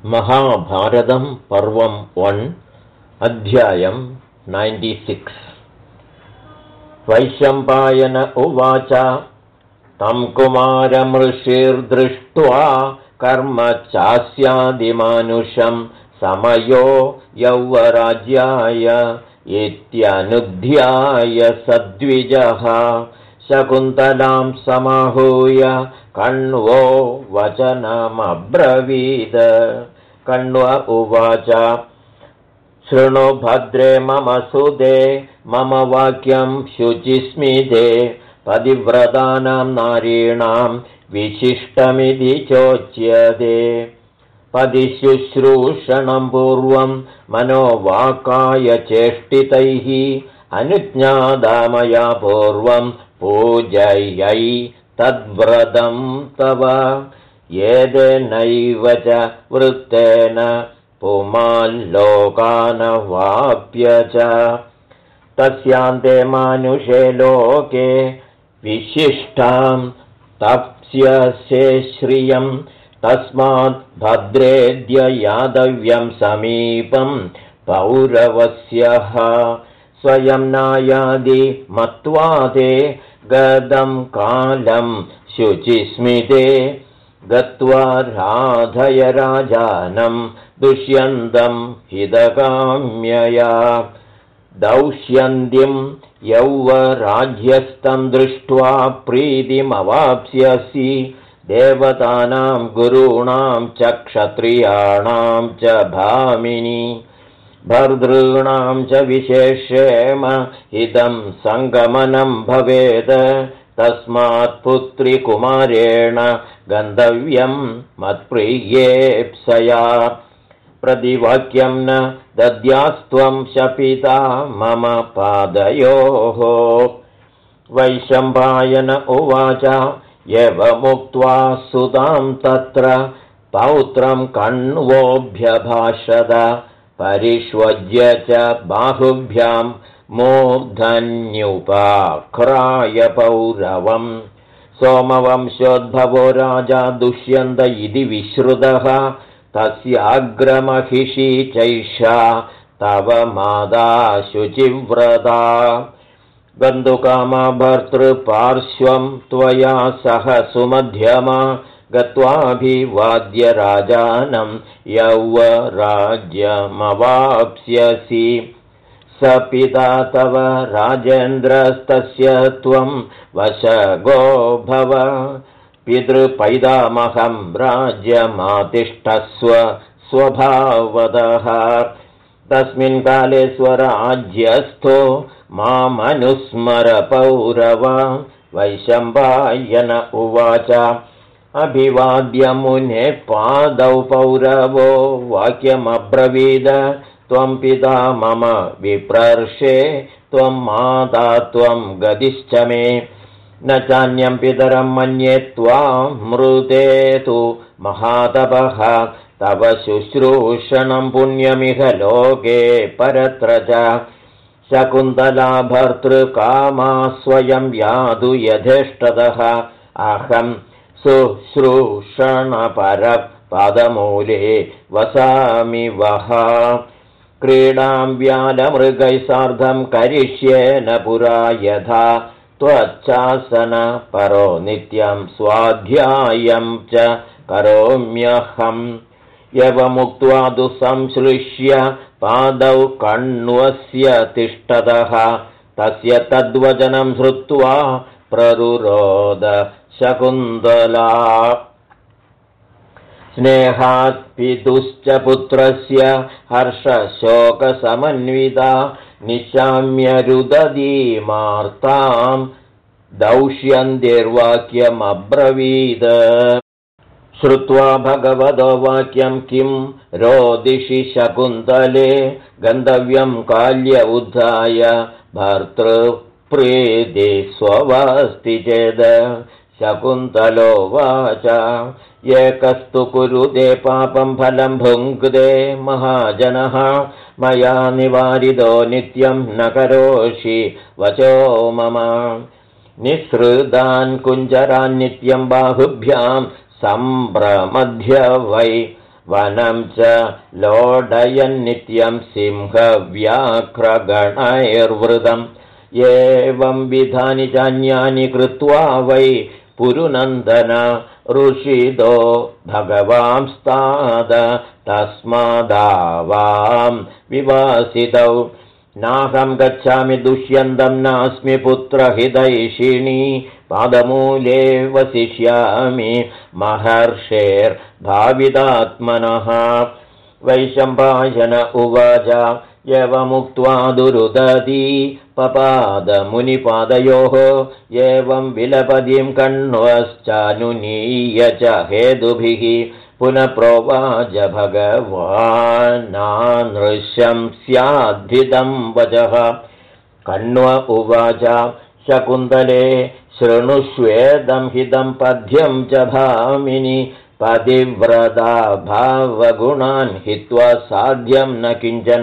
महाभारतं पर्वं 1 अध्यायं 96। वैशम्पायन उवाच तं कुमारमृषिर्दृष्ट्वा कर्म चास्यादिमानुषं समयो यौवराज्याय इत्यनुध्याय सद्विजः शकुन्तलां समाहूय कण्वो वचनमब्रवीद। कण्व उवाच शृणु भद्रे मम सुदे मम वाक्यं शुचिस्मिते पतिव्रतानां नारीणां विशिष्टमिति चोच्यते। पतिशुश्रूषणं पूर्वं मनोवाकाय चेष्टितैः अनुज्ञाता पूर्वं पूजयै तद्व्रतं तव येदेनैव च वृत्तेन पुमाल्लोकानवाप्य च तस्यान्ते मानुषे लोके विशिष्टां तप्स्यसे श्रियं तस्मात् भद्रेद्य यादव्यं समीपं पौरवस्यः स्वयं नायादि मत्वा ते गतं कालं शुचिस्मिते गत्वा राधय राजानं दुष्यन्तं हितकाम्यया दौष्यन्तीं यौवराज्यस्थं दृष्ट्वा प्रीतिमवाप्स्यसि देवतानां गुरूणां च क्षत्रियाणां च भामिनी भर्तॄणां च विशेषेम इदं सङ्गमनं भवेत् तस्मात् पुत्रीकुमारेण गन्तव्यं मत्प्रियेप्सया प्रतिवाक्यं न दद्यास्त्वं शपिता मम पादयोः। वैशम्पायन उवाच एवमुक्त्वा सुतां तत्र पौत्रं कण्वोऽभ्यभाषत परिष्वज्य च बाहुभ्यां मूर्धन्युपाक्राय पौरवम् सोमवंशोद्भवो राजा दुष्यन्त इति विश्रुतः तस्याग्रमहिषी चैषा तव माता शुचिव्रता गन्तुकामा भर्तृपार्श्वं त्वया सह सुमध्यमा गत्वाभिवाद्य राजानं यौवराज्यमवाप्स्यसि स पिता तव राजेन्द्रस्तस्य त्वं वशगो भव पितृपैतामहं राज्यमातिष्ठस्व स्वभावतः तस्मिन् काले स्वराज्यस्थो मामनुस्मर पौरव। वैशम्पायन उवाच अभिवाद्य मुने पादौ पौरवो वाक्यमब्रवीद त्वं पिता मम विप्रर्षे त्वं माता त्वं गतिश्च मे न चान्यं पितरं मन्ये त्वां मृते तु महातपः तव शुश्रूषणं पुण्यमिह लोके परत्र च शकुन्तला भर्तृकामा स्वयं यादु यथेष्टतः अहं शुश्रूषणपरपदमूले वसामि वः क्रीडां व्यालमृगैः सार्धं करिष्ये न पुरा यथा त्वच्चासन परो नित्यं स्वाध्यायं च करोम्यहम् एवमुक्त्वा तु संश्लिष्य पादौ कण्वस्य तिष्ठतः तस्य तद्वचनं श्रुत्वा प्ररुरोद शकुन्तला स्नेहात् पितुश्च पुत्रस्य हर्षशोकसमन्विता निशाम्य रुदधीमार्तां दौष्यन्तिर्वाक्यमब्रवीद। श्रुत्वा भगवतो वाक्यं किं रोदिषि शकुन्तले गन्तव्यं काल्य उद्धाय भर्तृप्रीति स्वस्ति चेद। शकुन्तलोवाच एकस्तु कुरुते पापं फलं भुङ्क्ते महाजनः मया निवारितो नित्यं न करोषि वचो मम निःसृतान् कुञ्जरान् नित्यं बाहुभ्यां सम्प्रमध्य वै वनं च लोडयन्नित्यं सिंहव्याघ्रगणैर्वृतम् एवं विधानि चान्यानि कृत्वा वै पुरुनन्दन ऋषिदो भगवांस्ताद तस्मादावां विवासितौ नाहं गच्छामि दुष्यन्तं नास्मि पुत्रहितैषिणी पादमूले वसिष्यामि महर्षेर्भावितात्मनः वैशम्पायन उवाच एवमुक्त्वा दुरुदती पपादमुनिपादयोः एवं विलपदीं कण्वश्चानुनीय च हेतुभिः पुनः प्रोवाच भगवानानृश्यं स्याद्धितं वचः कण्व उवाच शकुन्तले शृणुष्वेदं हितं पद्यं च भामिनि पतिव्रता भावगुणान् हित्वा साध्यं न किञ्चन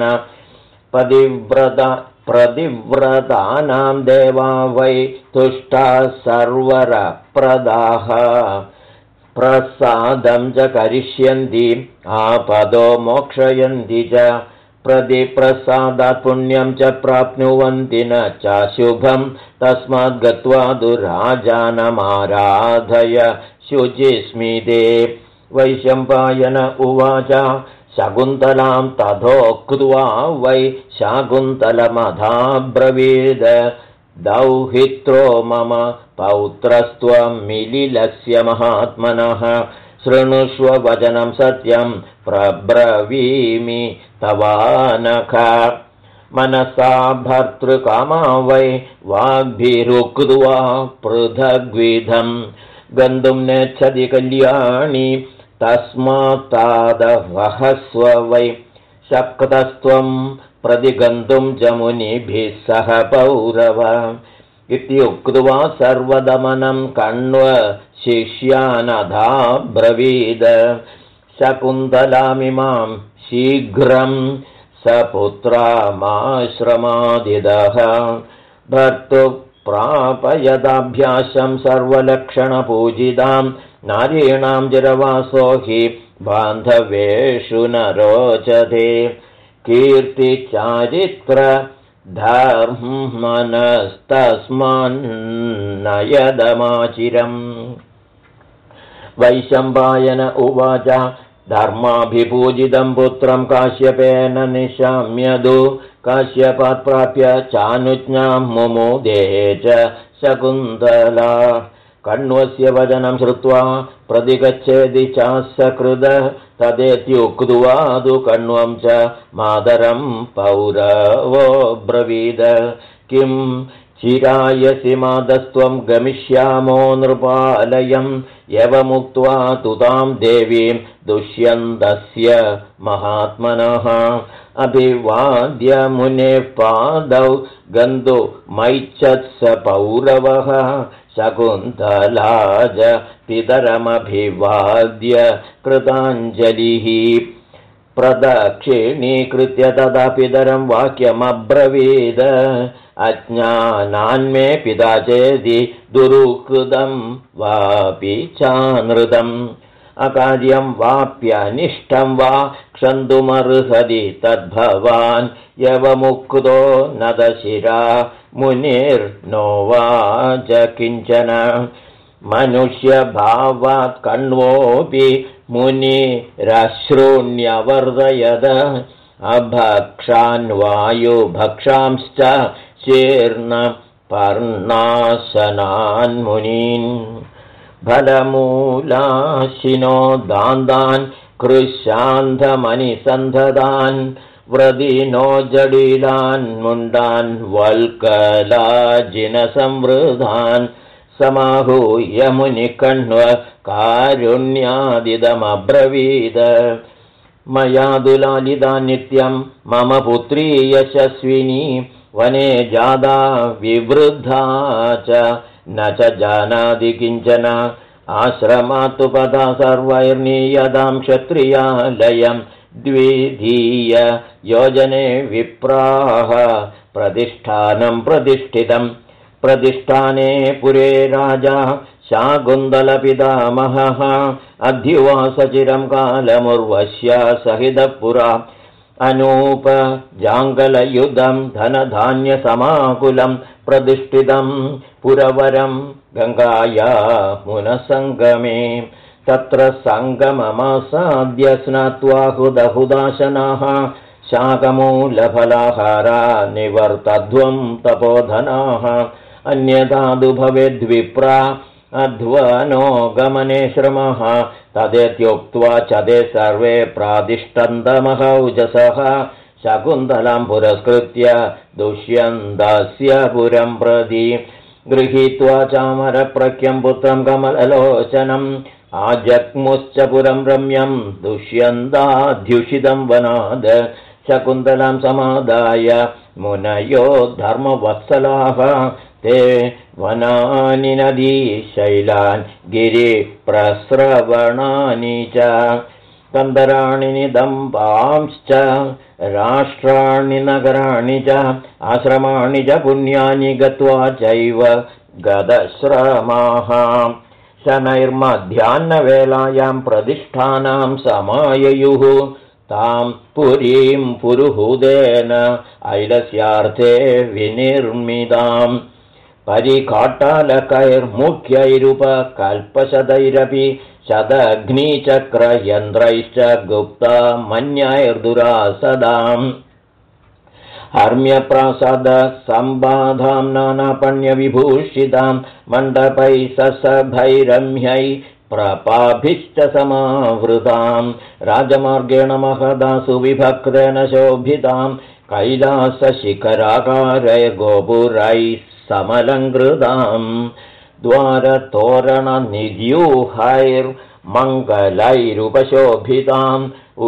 प्रतिव्रतानां देवा वै तुष्टाः सर्वरप्रदाः प्रसादं च करिष्यन्ति आपदो मोक्षयन्ति च प्रतिप्रसादात् पुण्यं च प्राप्नुवन्ति न चाशुभं तस्मात् गत्वा दुराजानमाराधय शुचिस्मिते वैशम्पायन उवाच शकुन्तलां तथोक्त्वा वै शाकुन्तलमधाब्रवीद दौहित्रो मम पौत्रस्त्वं मिलिलस्य महात्मनः शृणुष्व वचनं सत्यं प्रब्रवीमि तवानख मनसा भर्तृकामा वै वाग्भिरुक्त्वा पृथग्विधं गन्तुं नेच्छति कल्याणी तस्मात्तादवहस्व वै शक्तस्त्वं प्रतिगन्तुं च मुनिभिः सह पौरव इत्युक्त्वा सर्वदमनं कण्व शिष्यानधाब्रवीद शकुन्तलामिमां शीघ्रं सपुत्रामाश्रमादिदः भर्तुप्रापयदाभ्यासं सर्वलक्षणपूजितां नारीणां जरवासो हि बान्धवेषु न रोचते कीर्तिचारित्रधर्मनस्तस्मान्नयदमाचिरम् वैशम्पायन उवाच धर्माभिपूजितं पुत्रं काश्यपेन निशाम्यदु काश्यपात् प्राप्य चानुज्ञां मुमुदे च शकुन्तला कण्वस्य वचनं श्रुत्वा प्रतिगच्छेदि चासकृद तदेत्युक्त्वा तु कण्वं च मातरं पौरवो ब्रवीद किं चिरायसि मातस्त्वं गमिष्यामो नृपालयं एवमुक्त्वा तु तां देवीं दुष्यन्तस्य महात्मनः अभिवाद्य मुनेः पादौ गन्तुमैच्छत्स पौरवः शकुन्तला च पितरमभिवाद्य कृताञ्जलिः प्रदक्षिणीकृत्य तदा पितरं वाक्यमब्रवीद अज्ञानान्मे पिता चेति दुरुकृतं वापि चानृतम् अकार्यं वाप्यनिष्टं वा क्षन्तुमर्हति तद्भवान् यवमुक्तो नदशिरा मुनिर्नोवाच किञ्चन मनुष्यभावात् कण्वोऽपि मुनिरश्रूण्यवर्धयद अभक्षान्वायुभक्षांश्च शीर्णपर्णासनान्मुनीन् फलमूलाशिनो दान्तान् कृशान्धमनिसन्धतान् व्रदिनो जडिलान् मुण्डान् वल्कलाजिनसंवृधान् समाहूय मुनिकण्व कारुण्यादिदमब्रवीद मया दुलालिता नित्यं मम पुत्री यशस्विनी वने जादा विवृद्धा च न च जानाति किञ्चन आश्रमात्तु पदा सर्वैर्नीयतां क्षत्रियालयं द्विधीय योजने विप्राः प्रतिष्ठानं प्रतिष्ठितं प्रतिष्ठाने पुरे राजा शाकुन्तलपितामहः अध्युवासचिरं कालमुर्वश्या सहितपुरा अनूपजाङ्गलयुधं धनधान्यसमाकुलं प्रतिष्ठितं पुरवरं गङ्गाया मुनसङ्गमे तत्र सङ्गममासाद्य स्नात्वा हुदहुदाशनाः शाकमूलफलाहारा निवर्तध्वं तपोधनाः अन्यथादु भवेद्विप्रा अध्वनो गमने श्रमः तदेत्युक्त्वा च ते सर्वे प्रादिष्टन्तमहौजसः शकुन्तलां पुरस्कृत्य दुष्यन्तस्य पुरं प्रति गृहीत्वा चामरप्रख्यं पुत्रं कमललोचनम् आजग्मुश्च पुरं रम्यं दुष्यन्ताध्युषितं वनाद शकुन्तलां समादाय मुनयो धर्मवत्सलाः ते वनानि नदीशैलान् गिरिप्रस्रवणानि च कन्दराणि निदम्बांश्च राष्ट्राणि नगराणि च आश्रमाणि च पुण्यानि गत्वा चैव गदश्रमाः शनैर्मध्याह्नवेलायां प्रतिष्ठानां समाययुः तां पुरीं पुरुहूदेन ऐलस्यार्थे विनिर्मिताम् परिकाटालकैर्मुख्यैरुपकल्पशतैरपि शतघ्नीचक्रयन्त्रैश्च गुप्ता मन्यैर्दुरासदाम् हर्म्यप्रासादसम्बाधां नानापण्यविभूषितां मण्डपैः ससभैरम्यै प्रपाभिश्च समावृतां राजमार्गेण महदा सुविभक्तेन शोभितां कैलासशिखराकारैः गोपुरैः समलङ्कृतां द्वारतोरणनिद्यूहैर्मङ्गलैरुपशोभिताम्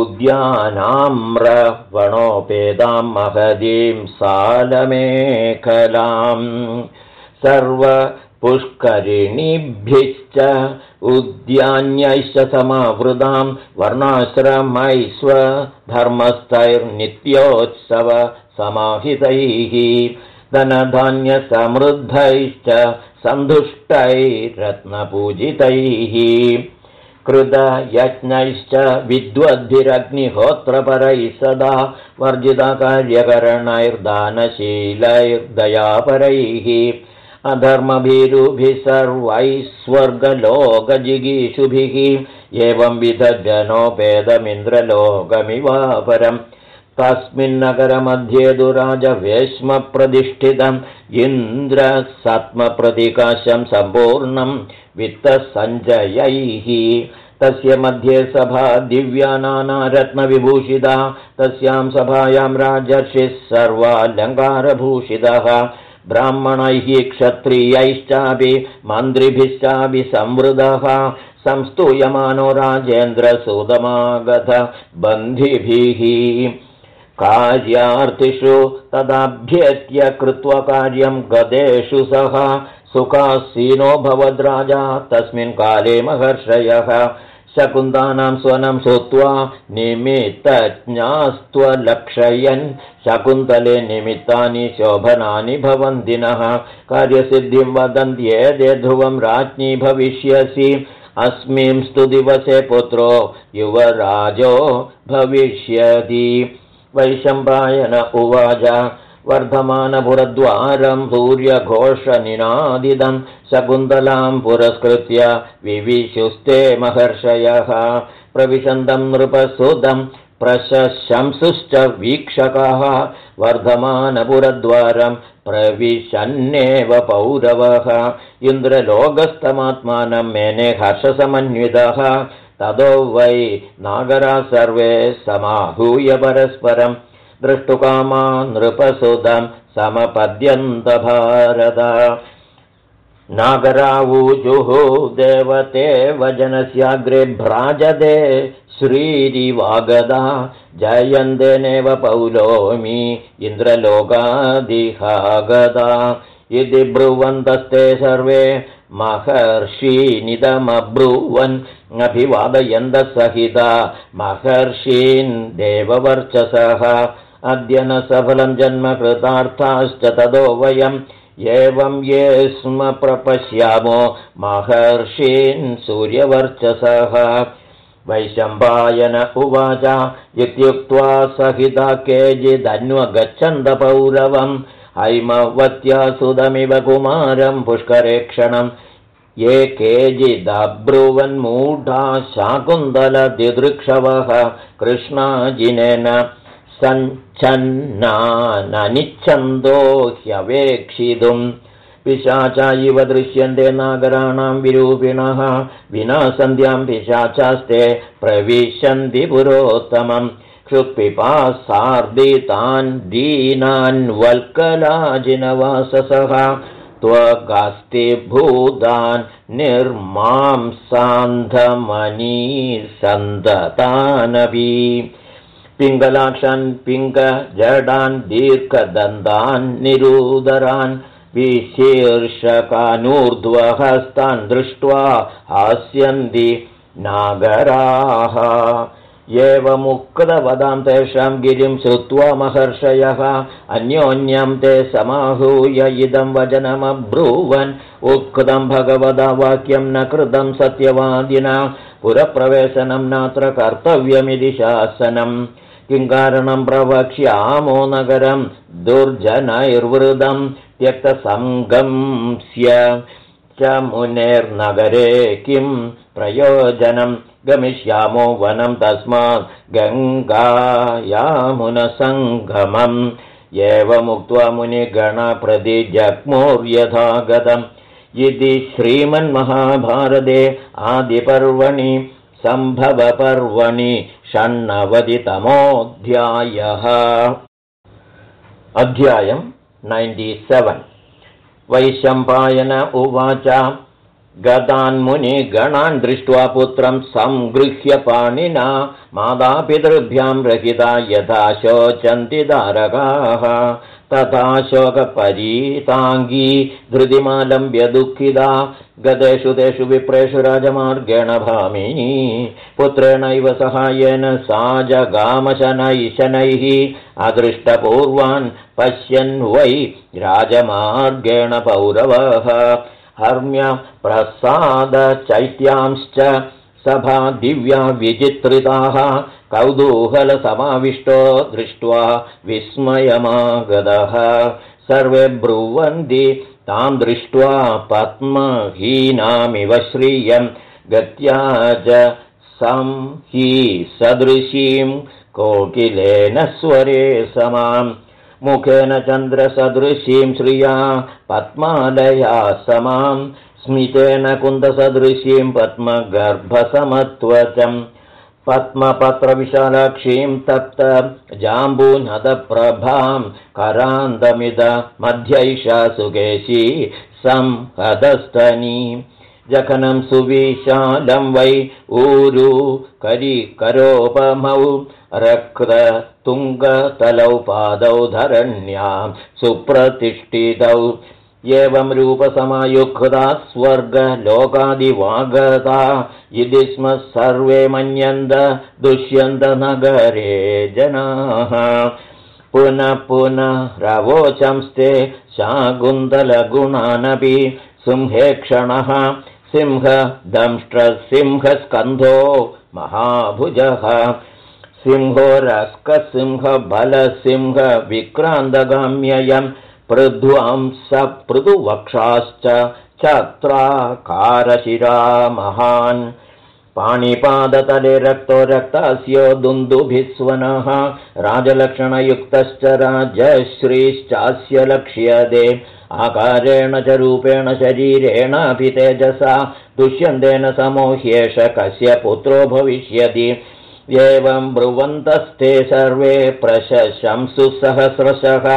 उद्यानाम्रवणोपेतां महदीं सालमेखलाम् सर्वपुष्करिणीभ्यश्च उद्यान्यैश्च समावृतां वर्णाश्रमैस्वधर्मस्थैर्नित्योत्सव समाहितैः धनधान्यसमृद्धैश्च सन्तुष्टैरत्नपूजितैः कृतयज्ञैश्च विद्वद्भिरग्निहोत्रपरैः सदा वर्जितकार्यकरणैर्दानशीलैर्दयापरैः अधर्मभीरुभिः सर्वैः स्वर्गलोकजिगीषुभिः एवंविध जनोपेदमिन्द्रलोकमिवापरम् तस्मिन्नगरमध्ये दुराजवेश्मप्रतिष्ठितम् इन्द्रसत्मप्रतिकाशं सम्पूर्णं वित्तसञ्चयैः तस्य मध्ये सभा दिव्या नानारत्नविभूषिता तस्यां सभायां राजर्षिः सर्वालङ्कारभूषितः ब्राह्मणैः क्षत्रियैश्चापि मन्त्रिभिश्चापि संवृतः संस्तूयमानो राजेन्द्रसूतमागत बन्धिभिः कार्यार्थिषु तदाभ्येत्य कृत्वा कार्यं गदेषु सह सुखासीनो भवद्राजा तस्मिन् काले महर्षयः शकुन्तानां स्वनं श्रुत्वा निमित्तज्ञास्त्वलक्षयन् शकुन्तले निमित्तानि शोभनानि भवन्तिनः कार्यसिद्धिं वदन्त्येते ध्रुवं राज्ञी भविष्यसि अस्मिंस्तु दिवसे पुत्रो युवराजो भविष्यति वैशम्पायन उवाच वर्धमानपुरद्वारं सूर्यघोषनिनादिदं शकुन्तलां पुरस्कृत्य विविशुस्ते महर्षयः प्रविशन्तं नृपसुतं प्रशंसुश्च वीक्षकाः वर्धमानपुरद्वारं प्रविशन्नेव पौरवः इन्द्रलोकस्थमात्मानं मेने हर्षसमन्वितः ततो वै नागरा सर्वे समाहूय परस्परं दृष्टुकामा नृपसुतं समपद्यन्त भारत नागरावूजुः देवते वजनस्याग्रे भ्राजते श्रीरिवागदा जयन्तेनेव पौलोमी इन्द्रलोकादिहागदा इति ब्रुवन्तस्ते सर्वे महर्षीनिदमब्रुवन् अभिवादयन्तः सहिता महर्षीन् देववर्चसः अद्य न सफलं जन्म कृतार्थाश्च ततो वयं एवं ये स्म प्रपश्यामो महर्षीन् सूर्यवर्चसः। वैशम्पायन उवाच इत्युक्त्वा सहिता केचिदन्वगच्छन्तपौरवम् हैमवत्या सुदमिव कुमारं पुष्करेक्षणम्। ये केचिदब्रुवन्मूढा शाकुन्तलदिदृक्षवः कृष्णाजिनेन सञ्छन्नाननिच्छन्दो ह्यवेक्षितुम्। पिशाचा इव दृश्यन्ते नागराणां विरूपिणः विना सन्ध्यां पिशाचास्ते प्रविशन्ति पुरोत्तमम्। क्षुत्पिपासार्दितान् दीनान् वल्कलाजिनवाससः त्वगास्तिभूतान् निर्मांसान्धमनीसन्दतानपि। पिङ्गलाक्षान् पिङ्गजडान् दीर्घदन्तान् निरूदरान् विशीर्षकानूर्ध्वहस्तान् दृष्ट्वा हास्यन्ति नागराः। एवमुक्तवदां तेषां गिरिं श्रुत्वा महर्षयः अन्योन्यं ते समाहूय इदं वचनमब्रूवन्। उक्तं भगवता वाक्यं न कृतं सत्यवादिना पुरप्रवेशनं नात्र कर्तव्यमिति शासनम्। किं कारणं प्रवक्ष्यामो नगरं दुर्जनैर्वृतं त्यक्तसङ्गम्स्य च मुनेर्नगरे किं प्रयोजनं। गमिष्यामो वनं तस्मात् गङ्गायामुनसङ्गमम्। एवमुक्त्वा मुनिगणप्रतिजग्मुर्यथागतम्। इति श्रीमन्महाभारते आदिपर्वणि सम्भवपर्वणि 96तमोऽध्यायः। अध्यायं 97। वैशम्पायन उवाच गतान्मुनिगणान् दृष्ट्वा पुत्रं संगृह्य पाणिना मातापितृभ्यां रहिता यथा शोचन्ति तारकाः तथा शोकपरीताङ्गी धृतिमालम्ब्य दुःखिता गतेषु तेषु विप्रेषु राजमार्गेण भामिनी पुत्रेणैव सहायेन सा जगामशनैः अदृष्टपूर्वान् पश्यन् वै राजमार्गेण पौरवः हर्म्य प्रसादचैत्यांश्च सभा दिव्या विचित्रिताः कौतूहलसमाविष्टो दृष्ट्वा विस्मयमागतः सर्वे ब्रुवन्ति तां दृष्ट्वा पद्महीनामिव श्रियं गत्या च संहि सदृशीं कोकिलेन स्वरे समाम् मुखेन चन्द्रसदृशीं श्रिया पद्मालया समां स्मितेन कुन्दसदृशीं पद्मगर्भसमत्वचम् पद्मपत्रविशालाक्षीं तप्त जाम्बूनदप्रभां करान्दमिद मध्यैषा सुकेशी संहदस्तनी जखनं सुविशालं वै ऊरु करिकरोपमौ रक्ततुङ्गतलौ पादौ धरण्यां सुप्रतिष्ठितौ एवं रूपसमायुक्ता स्वर्गलोकादिवागता इति स्म सर्वे मन्यन्त दुष्यन्त नगरे जनाः पुनः पुनः रवोचंस्ते शाकुन्तलगुणानपि सिंहेक्षणः सिंहदंष्ट्रसिंहस्कन्धो महाभुजः सिंहो रस्कसिंहबलसिंहविक्रान्तगाम्ययम् पृध्वांस पृथुवक्षाश्च छत्राकारशिरा महान् पाणिपादतले रक्तो रक्तास्यो दुन्दुभिस्वनः राजलक्षणयुक्तश्च राजश्रीश्चास्य लक्ष्यते आकारेण च रूपेण शरीरेणापि तेजसा दुष्यन्तेन समोह्येष कस्य पुत्रो भविष्यति एवं ब्रुवन्तस्ते सर्वे प्रशंसु सहस्रशः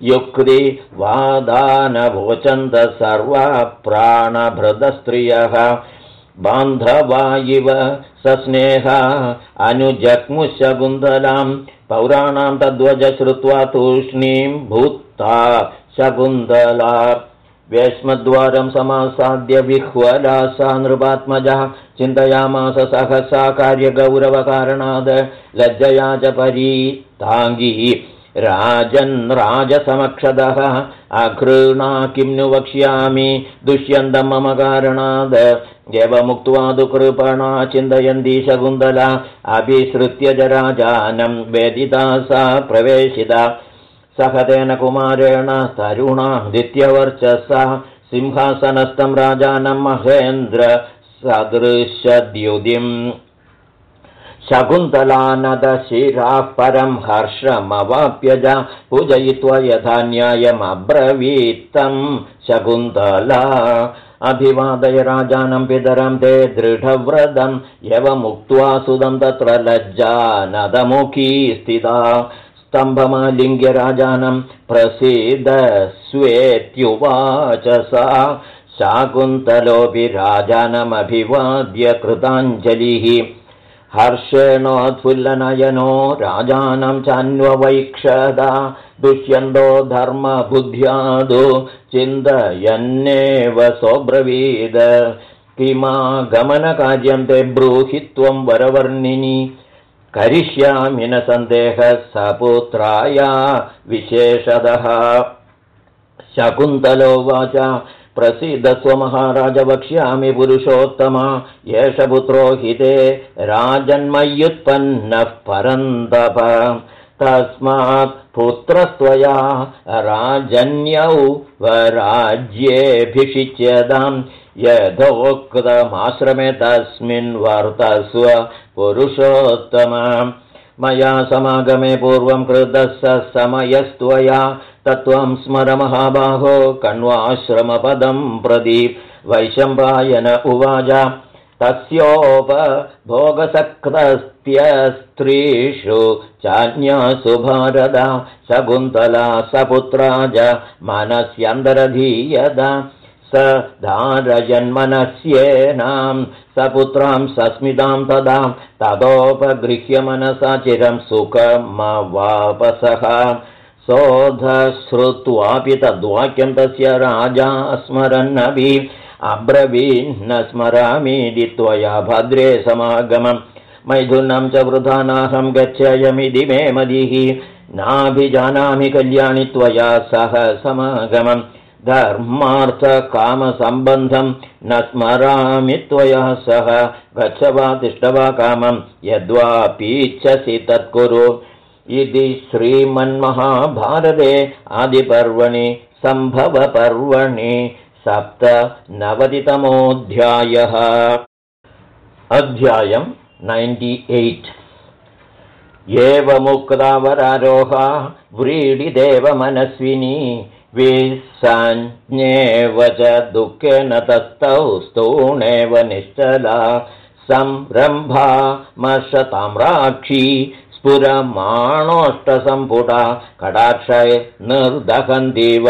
युक्तिवादानवोचन्त सर्वा प्राणभृतस्त्रियः बान्धवा इव सस्नेहा अनुजग्मुशकुन्तलां पौराणां तद्वज श्रुत्वा तूष्णीं भूत्ता शकुन्तला वेश्मद्वारं समासाद्य विह्वला सा नृपात्मजः चिन्तयामास सहसा कार्यगौरवकारणाद् लज्जया च परीताङ्गी राजन् राजसमक्षदः अघृणा किं नु वक्ष्यामि दुष्यन्तं मम कारणाद् एवमुक्त्वा तु कृपणा चिन्तयन्ती शकुन्तला अभिसृत्य च राजानं वेदिता सा प्रवेशिता सह तेन कुमारेण तरुणादित्यवर्चसा सिंहासनस्थं राजानं महेन्द्र सदृशद्युतिम् शकुन्तलानदशिराः परं हर्षमवाप्य च पूजयित्वा यथा न्यायमब्रवीत्तं शकुन्तला अभिवादय राजानं पितरं ते दृढव्रतं एवमुक्त्वा सुदं तत्र लज्जा नदमुखी स्थिता स्तम्भमालिङ्ग्य राजानं प्रसीदस्वेत्युवाच सा शाकुन्तलोऽपि राजानमभिवाद्य कृताञ्जलिः हर्षेणोत्फुल्लनयनो राजानं चान्ववैक्षदा दुष्यन्तो धर्मबुद्ध्यादो चिन्तयन्नेव सोऽब्रवीद किमागमनकार्यं ते ब्रूहि त्वं वरवर्णिनि करिष्यामि न सन्देहः सपुत्राया विशेषतः शकुन्तलोवाच प्रसीद स्वमहाराज वक्ष्यामि पुरुषोत्तमा एष पुत्रो हि ते राजन्मय्युत्पन्नः परन्तप तस्मात् पुत्रस्त्वया राजन्यौ वराज्येऽभिषिच्यतां यथोक्तमाश्रमे तस्मिन् वर्तस्व पुरुषोत्तम मया समागमे पूर्वं कृतः स समयस्त्वया तत्त्वं स्मर महाबाहो कण्वाश्रमपदं प्रति वैशम्पायन उवाच तस्योपभोगसक्तस्त्रीषु चान्यासु भारत शकुन्तला सपुत्रा च मनस्यन्तरधीयता स धारयन्मनस्येनां सपुत्रां सस्मितां तदा ततोपगृह्य मनसा चिरं सुखमवापसः सोऽधश्रुत्वापि तद्वाक्यं तस्य राजा स्मरन्नपि अब्रवीन्न स्मरामीति त्वया भद्रे समागमं मैथुनं च वृथा नाहं गच्छामि मे मदिः नाभिजानामि कल्याणि त्वया सह समागमं धर्मार्थकामसम्बन्धं न स्मरामि त्वया सह गच्छ वा तिष्ठ वा कामं यद्वापीच्छसि तत्कुरु इति श्रीमन्महाभारते आदिपर्वणि सम्भवपर्वणि 97तमोऽध्यायः। अध्यायं 98। एवमुक्तावरारोहा व्रीडिदेव मनस्विनी विसञ्ज्ञेव च दुःखेन तस्थौ स्तूणेव निश्चला संरम्भा मर्षताम्राक्षी स्फुरमाणोष्टसम्पुटा कटाक्षय निर्दहन्तीव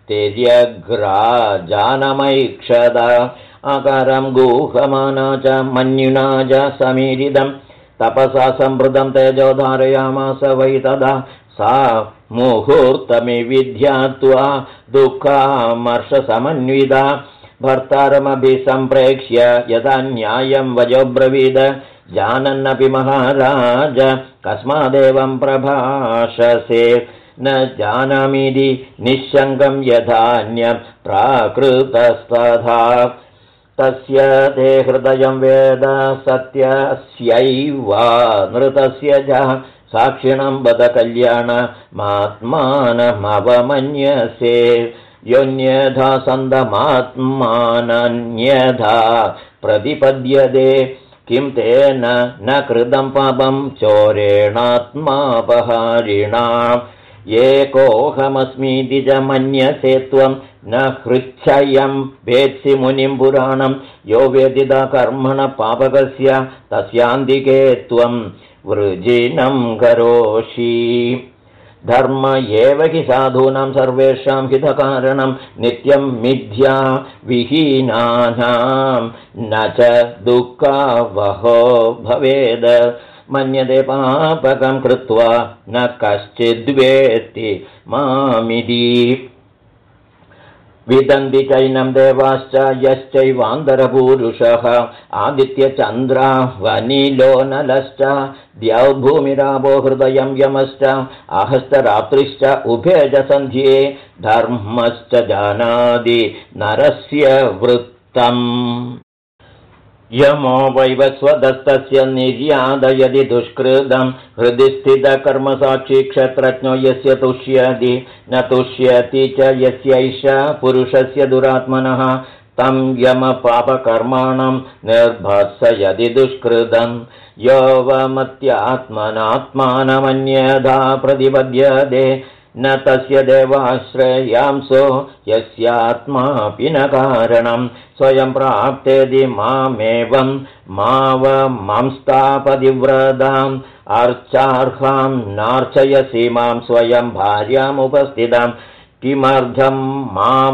तिर्यग्राजानमैक्षदा आकारं गुहमाना च मन्युना च समीरितं तपसा सम्भृतं तेजो धारयामास वै तदा सा मुहूर्तमिविध्यात्वा दुःखामर्षसमन्विता भर्तारमभिसम्प्रेक्ष्य यदा न्यायं वजोब्रवीद जानन्नपि महाराज कस्मादेवं प्रभाषसे न जानामीति निःशङ्कं यथान्यं प्राकृतस्तथा तस्य ते हृदयं वेद सत्यस्यैव नृतस्य च साक्षिणं वद कल्याणमात्मानमवमन्यसे योऽन्यथा सन्दमात्मानन्यथा प्रतिपद्यते किं तेन न कृतं पापं चोरेणात्मापहारिणा एकोऽहमस्मीति च मन्यसे त्वं न हृच्छयं वेत्सि मुनिं पुराणं यो वेदिता कर्मण पापकस्य तस्यान्तिके त्वं वृजिनं करोषि धर्म एव हि साधूनां सर्वेषां हितकारणं नित्यं मिथ्या विहीनानां न च दुःखावहो भवेद मन्यते पापकं कृत्वा न कश्चिद्वेत्ति मामिति विदन्ति चैनं देवाश्च यश्चैवान्तरपूरुषः आदित्यचन्द्रावनीलो नलश्च द्यौर्भूमिरापो हृदयं यमश्च आहस्तरात्रिश्च उभे च सन्ध्ये धर्मश्च जानाति नरस्य वृत्तम् यमो वैवस्वदस्तस्य निर्यादयति दुष्कृतं हृदि स्थितकर्मसाक्षी क्षत्रज्ञो यस्य तुष्यति न तुष्यति च यस्यैष पुरुषस्य दुरात्मनः तं यमपापकर्माणं निर्भत्सयति दुष्कृतं योऽवमत्यात्मनात्मानमन्यथा प्रतिपद्यते न तस्य देवाश्रयांसो यस्यात्मापि न कारणं स्वयं प्राप्तेति मामेवं मावमांस्तापतिव्रताम् अर्चार्हां नार्चयसि मां स्वयं भार्यामुपस्थितां किमर्थं मां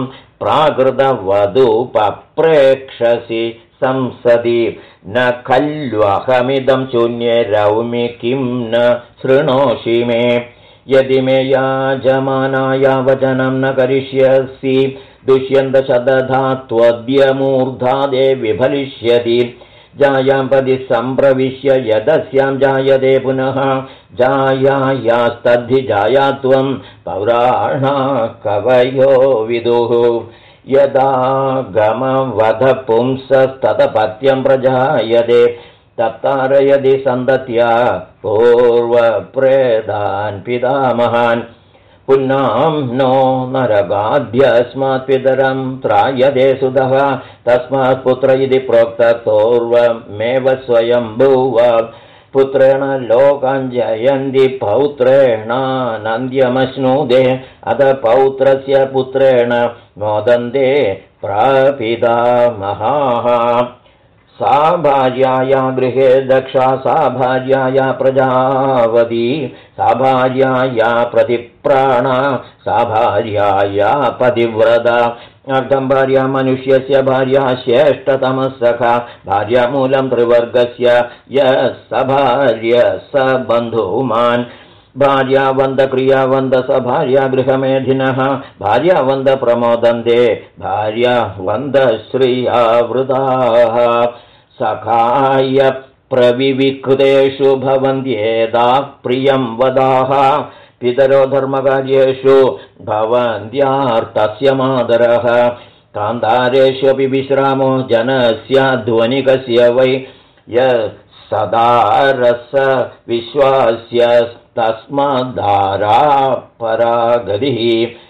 प्राकृतवधूपप्रेक्षसि संसदि न खल्वहमिदं शून्ये रौमि किं न शृणोषि मे यदि मे याजमानाया वचनं न करिष्यसि दुष्यन्तशतधा त्वद्यमूर्धा दे विफलिष्यति जायां पदि सम्प्रविश्य यदस्यां जायते पुनः जायायास्तद्धि जाया त्वं पौराणा कवयो विदुः यदा गमवध पुंसस्ततपत्यं प्रजायते तप्तारयदि सन्दत्या पूर्वप्रेदान् पितामहान् पुन्नां नो नरगाद्यस्मात् पितरं त्रायते सुतः तस्मात् पुत्र इति प्रोक्ततोर्वमेव स्वयं भुव पुत्रेण लोकान् जयन्ति पौत्रेणानन्द्यमश्नुदे अथ पौत्रस्य पुत्रेण मोदन्ते प्रपितामहाः सा भार्याया गृहे दक्षा सा भार्याया प्रजावती सा भार्याया प्रतिप्राणा सा भार्याया पतिव्रता अर्धं भार्या मनुष्यस्य भार्या श्रेष्ठतमः सखा भार्यामूलं त्रिवर्गस्य यः स भार्य स बन्धुमान् भार्यावन्दक्रियावन्द स भार्या गृहमेधिनः भार्यावन्द प्रमोदन्ते भार्यावन्द श्रियावृताः सखाय प्रविविकृतेषु भवन्त्येदा प्रियं वदाः पितरो धर्मकार्येषु भवन्त्यार्तस्य मादरः कान्तारेष्वपि विश्रामो जनस्य ध्वनिकस्य वै सदा रस विश्वास्य तस्माद्धारा परागतिः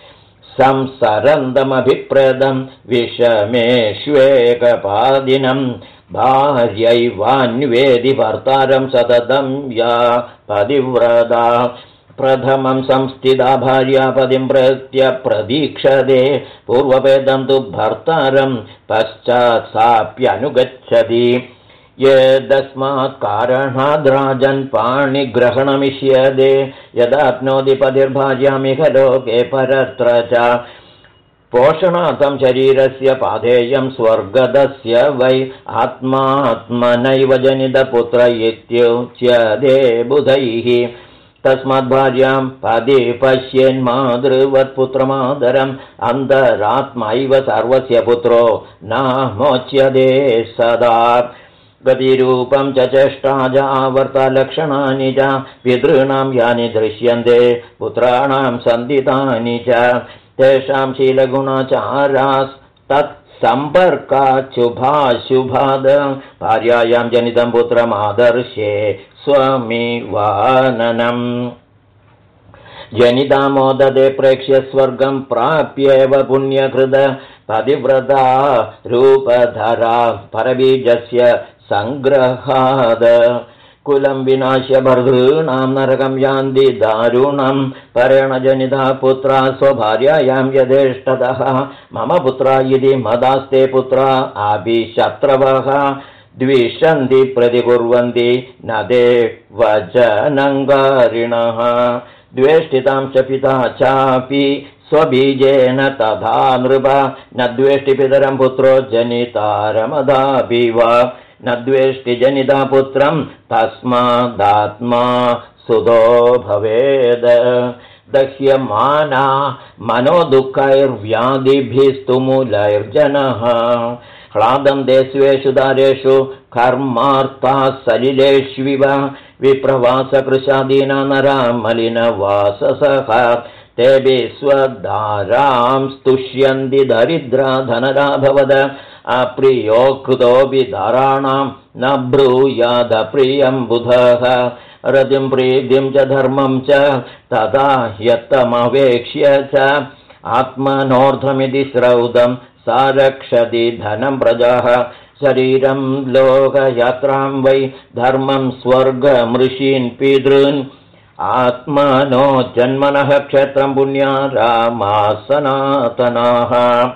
संसरन्दमभिप्रेदं विषमेष्वेकपादिनं भार्यैवान्वेदि भर्तारं सततं या पतिव्रता प्रथमं संस्थिता भार्या पतिं प्रतीक्षते पूर्वपेदं तु भर्तारं पश्चात् साप्यनुगच्छति यदस्मात् कारणाद् राजन् पाणिग्रहणमिष्यते यदाप्नोति पतिर्भार्यामिह लोके परत्र च पोषणार्थं शरीरस्य पाधेयं स्वर्गदस्य वै आत्मात्मनैव जनितपुत्र इत्युच्यते बुधैः तस्माद्भार्यां पदि पश्यन्मातृवत्पुत्रमादरम् अन्तरात्मैव सर्वस्य पुत्रो नामोच्यते सदा गतिरूपं च चेष्टा च आवर्तलक्षणानि च पितॄणां यानि दृश्यन्ते पुत्राणां सन्दितानि च तेषां शीलगुणाचारास्तत्सम्पर्काच्छुभाशुभाद भार्यायां जनितं पुत्रमादर्शे स्वमिवाननम् जनिता मोदते प्रेक्ष्य स्वर्गं प्राप्येव पुण्यकृत पतिव्रता रूपधरा परबीजस्य सङ्ग्रहाद कुलं विनाश्य भर्तॄणां नरकं यान्ति दारुणं परेण जनिता पुत्रा स्वभार्यायां यथेष्टतः मम पुत्रा इति मदास्ते पुत्रा अभिशत्रवः द्विषन्ति प्रतिकुर्वन्ति न ते वचनङ्गारिणः द्वेष्टितां च पिता चापि स्वबीजेन तथा नृप न द्वेष्टि पितरं पुत्रो जनितारमदापि वा न द्वेष्टि जनिता पुत्रं तस्मादात्मा सुतो भवेद दह्यमाना मनोदुःखैर्व्याधिभिस्तु मूलैर्जनः ह्लादन्ते स्वेषु दारेषु कर्मार्ताः सलिलेष्विव विप्रवासकृशादीना नरा मलिनवाससः तेभिः स्वदारां स्तुष्यन्ति दरिद्रा धनराभवद अप्रियो कृतोऽपि दाराणां न ब्रूयादप्रियं बुधः रतिं प्रीतिं च धर्मं च तदा ह्यत्तमवेक्ष्य च आत्मनोर्धमिति श्रौतं सा रक्षति धनं प्रजाः शरीरं लोकयात्रां वै धर्मं स्वर्गमृषीन् पितॄन् आत्मनो जन्मनः क्षेत्रं पुण्या रामा सनातनाः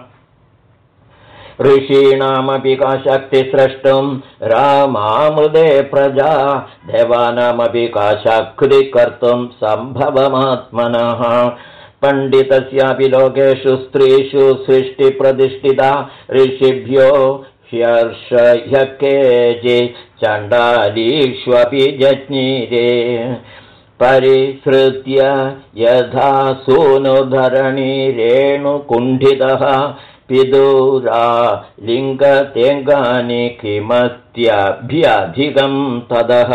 ऋषीणामपि का शक्ति स्रष्टुं रामामृदे प्रजा देवानामपि का शक्ति कर्तुं सम्भवमात्मनः पण्डितस्यापि लोकेषु स्त्रीषु सृष्टिप्रतिष्ठिता ऋषिभ्यो ह्यर्षह्य केचित् चण्डालीष्वपि जज्ञिरे परिसृत्य यथा सूनुधरणी रेणुकुण्ठितः पिदुरा लिङ्गतेङ्गानि किमस्त्यभ्यधिकं तदः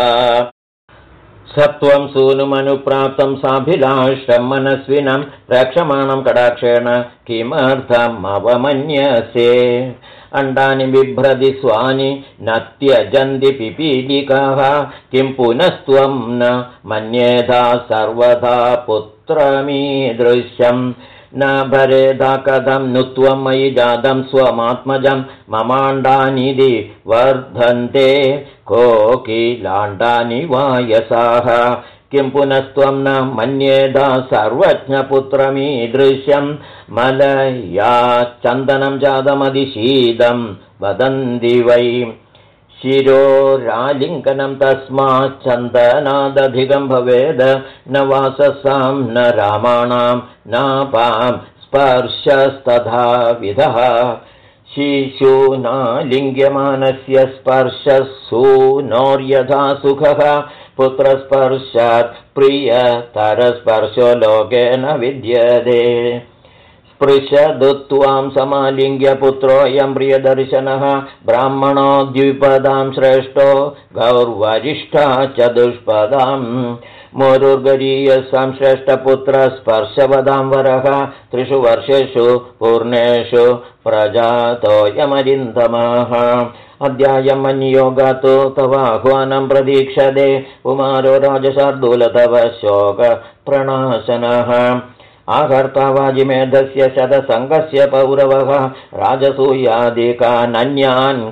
सत्वं सूनुमनुप्राप्तं साभिलाषं मनस्विनं रक्षमाणं कटाक्षेण किमर्थमवमन्यसे अण्डानि बिभ्रति स्वानि न त्यजन्ति पिपीलिकाः किं पुनस्त्वं न मन्येधा सर्वदा पुत्रमीदृश्यम् न भरेधा कथं नु त्वं मयि जातं स्वमात्मजं ममाण्डानीति वर्धन्ते कोकिलाण्डानि वायसाः किं पुनस्त्वं न मन्येधा सर्वज्ञपुत्रमीदृश्यं मलया चन्दनं जातमधिशीतं वदन्ति वै शिरोरालिङ्गनं तस्माच्चन्दनादधिकं भवेद न वाससां न रामाणां नापां स्पर्शस्तथा विधः शिशूना लिङ्ग्यमानस्य स्पर्शसूनोर्यथा सुखः पुत्रस्पर्शात् प्रियतरस्पर्शो लोकेन विद्यते स्पृशदुत्वां समालिङ्ग्य पुत्रोऽयं प्रियदर्शनः ब्राह्मणो द्विपदां श्रेष्ठो गौर्वरिष्ठा चतुष्पदां मोरुर्गरीयसां श्रेष्ठपुत्रस्पर्शवदां वरः 3 वर्षेषु पूर्णेषु प्रजातोऽयमरिन्दमः अद्यायं मन्योगातो तव आह्वानं प्रतीक्षते कुमारो राजशार्दूल तव शोकप्रणाशनः आहर्ता वाजिमेधस्य शतसङ्गस्य पौरवः राजसूयादिकानन्यान्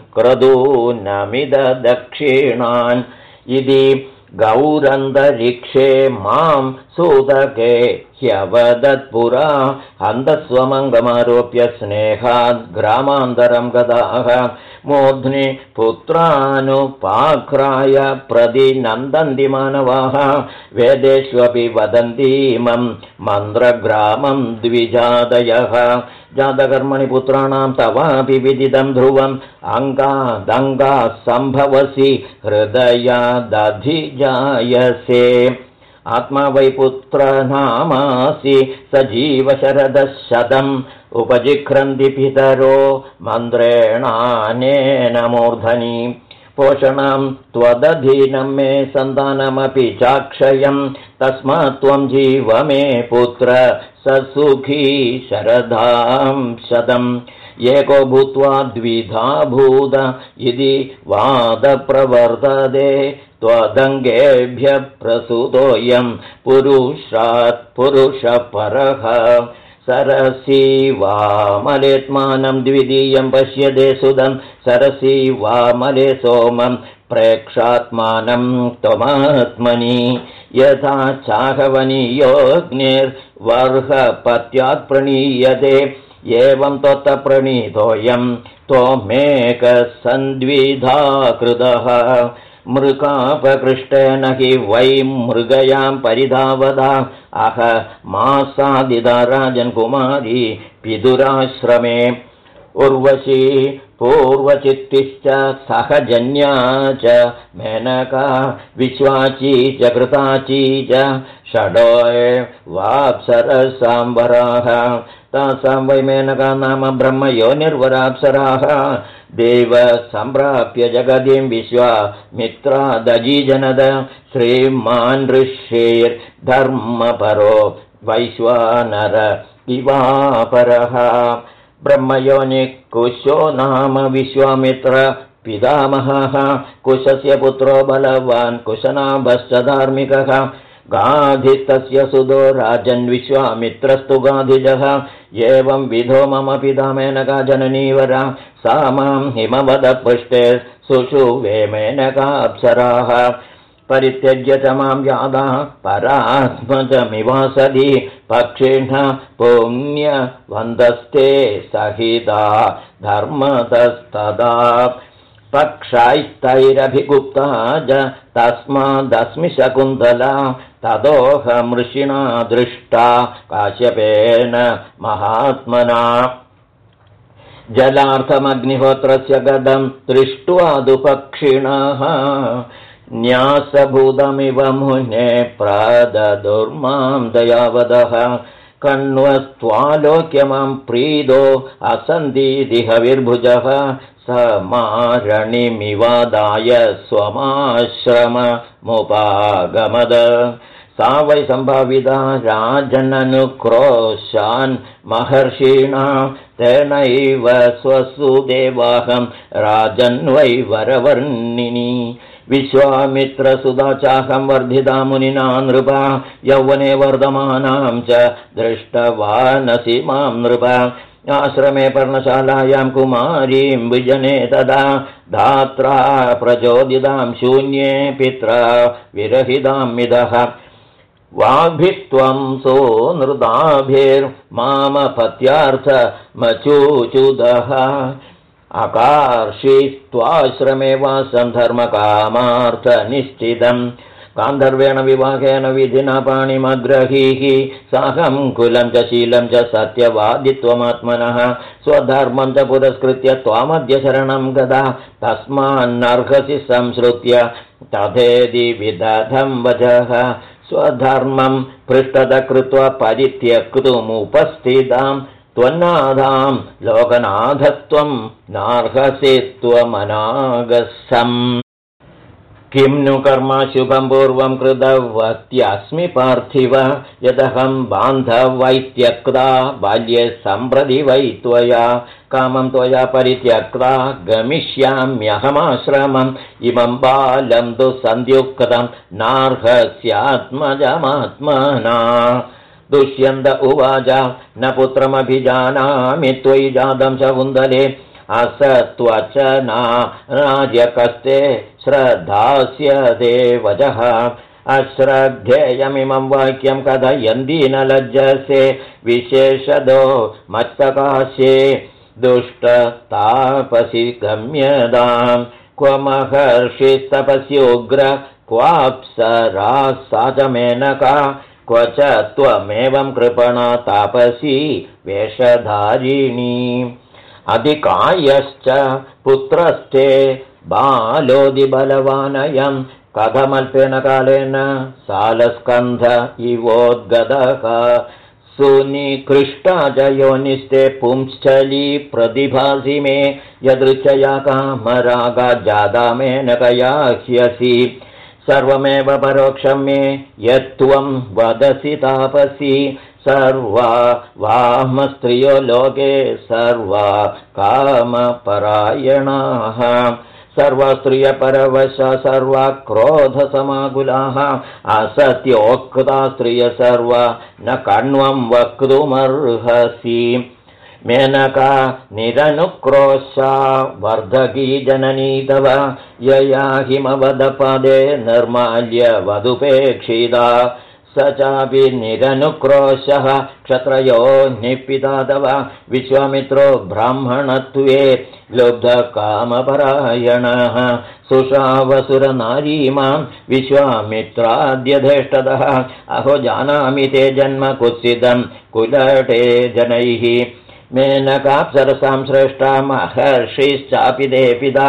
क्रतूनमिददक्षिणान् इति गौरन्तरिक्षे मां सूतके ह्यवदत्पुरा हन्तस्वमङ्गमारोप्य स्नेहात् ग्रामान्तरं गताः मूर्ध्नि पुत्रानुपाघ्राय प्रतिनन्दन्ति मानवाः वेदेष्वपि वदन्तीमं मन्त्रग्रामं द्विजादयः जातकर्मणि पुत्राणां तवापि विदितं ध्रुवम् अङ्गादङ्गाः सम्भवसि हृदयादधिजायसे आत्मा वै पुत्रनामासि सजीवशरदशतम् उपजिघ्रन्ति पितरो मन्त्रेणानेन मूर्धनि पोषणं त्वदधीनं मे सन्तानमपि चाक्षयं तस्मात् त्वं जीव मे पुत्र ससुखी शरदां शतम् एको भूत्वा द्विधा भूत इति वादप्रवर्तते त्वदङ्गेभ्यः प्रसूतोऽयं पुरुषात् पुरुषपरः सरसी वामलेत्मानं द्वितीयं पश्यते सुदं सरसी वामले सोमं प्रेक्षात्मानं त्वमात्मनि यथा चाहवनीयोऽग्निर्वर्हपत्यात् प्रणीयते एवं त्वत्प्रणीतोऽयं त्वमेकः सन्द्विधा कृतः मृगापकृष्टेन हि वै मृगयां परिधावदा अह मासादिदा राजन्कुमारी पितुराश्रमे उर्वशी पूर्वचित्तिश्च सहजन्या च मेनका विश्वाची च कृताची च षडोये वाप्सरसाम्बराः तासां वै मेनका नाम ब्रह्मयोनिर्वराप्सराः देव सम्प्राप्य जगदीं विश्वामित्रादजीजनद श्रीमान् ऋषेर्धर्मपरो वैश्वानर इवापरः ब्रह्मयोनि कुशो नाम विश्वामित्र पितामहः कुशस्य पुत्रो बलवान् कुशनाभश्च धार्मिकः गाधितस्य सुदो राजन् विश्वामित्रस्तु गाधिजः एवं विधो मम पिता मेनका जननीवरा सा मां हिमवदपृष्टे सुषुवे मेनकाप्सराः परित्यज्य च मां यादा परात्मजमिवासदि पक्षिणः पुण्यवन्दस्ते सहिता धर्मतस्तदा पक्षैस्तैरभिगुप्ता च तस्मादस्मि शकुन्तला तदोहमृषिणा दृष्टा काश्यपेन महात्मना जलार्थमग्निहोत्रस्य गदं दृष्ट्वा दुपक्षिणः न्यासभूतमिव मुने प्रददुर्मां दयावदः कण्वस्त्वालोक्य मां प्रीदो असन्दीदिहविर्भुजः समारणिमिवादाय स्वमाश्रममुपागमद सा वै सम्भाविता राजननुक्रोशान् महर्षिणा तेनैव स्वसुदेवाहं राजन्वै वरवर्णिनी विश्वामित्रसुधा चाहं वर्धिता मुनिना नृपा यौवने वर्धमानां च दृष्टवानसि मां नृपा आश्रमे पर्णशालायां कुमारीं विजने तदा धात्रा प्रचोदितां शून्ये पित्रा विरहितां मिदः वाग्भित्वं सोऽनृताभिर्मामपत्यार्थमचूचुदः अकार्षित्वाश्रमे वासं धर्मकामार्थनिश्चितम् गान्धर्वेण विवाहेन विधिना पाणिमग्रहीः साहं कुलं च शीलं च सत्यवादित्वमात्मनः स्वधर्मं च पुरस्कृत्य त्वामद्य शरणं गदा तस्मान्नर्हसि संश्रुत्य तथेति विदधं वचः स्वधर्मं पृष्ठत कृत्वा परित्यक्तुमुपस्थितां त्वन्नाथां लोकनाथत्वं नार्हसि त्वमनागसम् किं नु कर्म शुभं पूर्वं कृतवत्यस्मि पार्थिव यदहं बान्धवैत्यक्ता बाल्ये सम्प्रति वै त्वया कामं त्वया परित्यक्ता गमिष्याम्यहमाश्रमम् इमं बालं तु सन्ध्युक्तं नार्हस्यात्मजमात्मना दुष्यन्त उवाच न पुत्रमभिजानामि त्वयि जातं शकुन्तले असत्वचना राजकस्ते श्रद्धास्यते वचः अश्रद्धेयमिमं वाक्यं कथयन्ती न लज्जसे विशेषदो मत्सकास्ये दुष्टतापसि गम्यतां क्व महर्षिस्तपस्योग्र क्वाप्सरा सा च मेनका क्व च त्वमेवं कृपणा तापसी वेषधारिणी अधिकायश्च पुत्रस्ते बालोदिबलवानयं कथमल्पेन कालेन सालस्कन्ध इवोद्गतः सुनिकृष्टा च योनिस्ते पुंश्चली प्रतिभासि मे यदृच्छया कामरागा जादा मेनकया ह्यसि सर्वमेव परोक्षं मे यत्त्वं वदसि तापसि सर्वा वामस्त्रियो लोके सर्वा कामपरायणाः सर्वा स्त्रियपरवश सर्वा क्रोधसमाकुलाः असत्योक्ता स्त्रिय सर्वा न कण्वं वक्तुमर्हसि मेनका निरनुक्रोशा वर्धकी जननी तव यया हिमवदपदे निर्माल्य वधुपेक्षिता स चापि निरनुक्रोशः क्षत्रयो निपिता तव विश्वामित्रो ब्राह्मणत्वे लुब्धकामपरायणः सुषावसुरनारीमां विश्वामित्राद्यधेष्टतः अहो जानामि ते जन्म कुत्सितं कुलटे जनैः मेनकाप्सरसां श्रेष्ठा महर्षिश्चापि ते पिता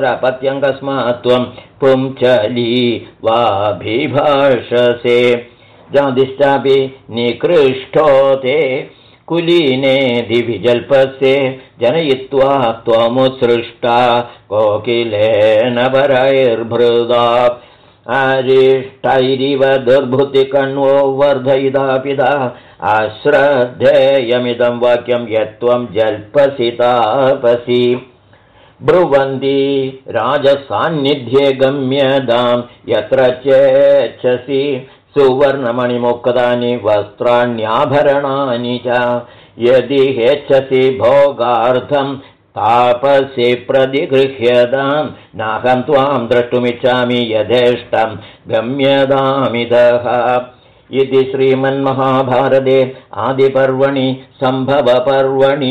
तयोरपत्यं कस्मात् त्वं पुंचली वाभिभाषसे जातिश्चापि निकृष्टो ते कुलीनेधि विजल्पस्य जनयित्वा त्वमुत्सृष्टा कोकिलेन परैर्भृदा अरिष्टैरिव दुर्भृतिकण्वो वर्धयिता पिता अश्रद्धेयमिदं वाक्यं यत्त्वं जल्पसि तापसि ब्रुवन्ति राजसान्निध्ये गम्यतां यत्र चेच्छसि सुवर्णमणिमुक्तानि वस्त्राण्याभरणानि च यदि हेच्छसि भोगार्थं तापसि प्रतिगृह्यतां नाहं त्वां द्रष्टुमिच्छामि यथेष्टं गम्यतामिदः इति श्रीमन्महाभारते आदिपर्वणि सम्भवपर्वणि